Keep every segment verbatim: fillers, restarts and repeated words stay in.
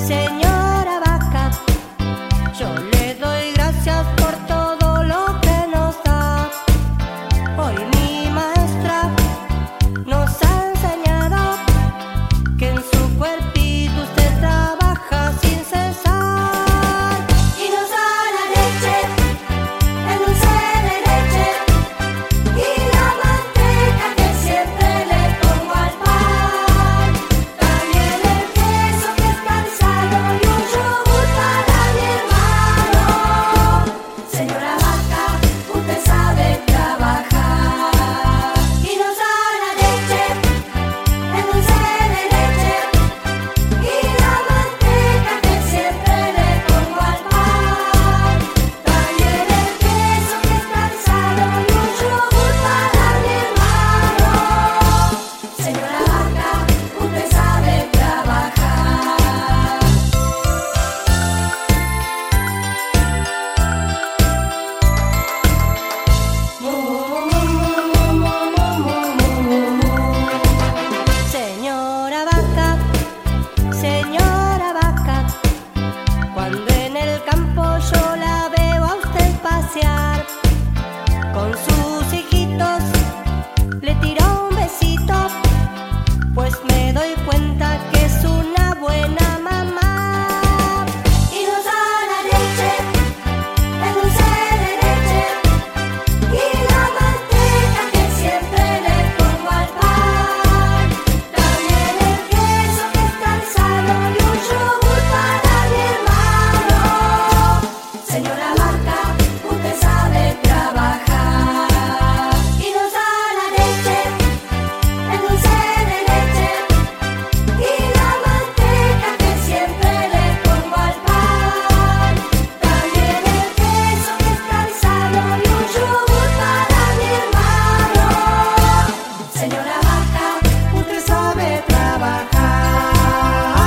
Señora vaca, yo le doy gracias por todo lo que nos da. Hoy mi maestra nos ha enseñado que en su cuerpito usted trabaja sin cesar. Y nos da la leche, el dulce de leche y la manteca que siempre le pongo al pan. También el queso que es cansado y un yogur para mi hermano. Señora vaca, usted sabe trabajar. Y nos da la leche, el dulce de leche y la manteca que siempre le pongo al pan. También el queso que es cansado y un yogur para mi hermano. Señora vaca, usted sabe trabajar. Mu, mu, mu, mu, mu, mu, mu, mu. Señora vaca, señora vaca, cuando en el campo yo la veo a usted pasear, con sus hijitos le tiro un besito, pues me doy cuenta que es una buena mamá. Y nos da la leche, el dulce de leche y la manteca que siempre le pongo al pan. También el queso que es cansado y un yogur para mi hermano. Señora vaca, usted sabe trabajar. Y nos da la leche, el dulce de leche y la manteca que siempre le pongo al pan. También el queso que es cansado y un yogur para mi hermano. Señora vaca, usted sabe trabajar.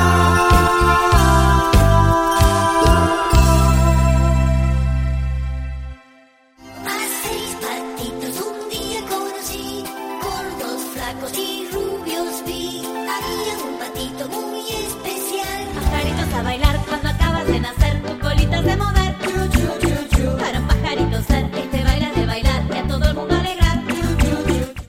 A seis patitos un día conocí, gordos, flacos y rubios vi. Había un patito muy especial. Pajaritos a bailar cuando acabas de nacer.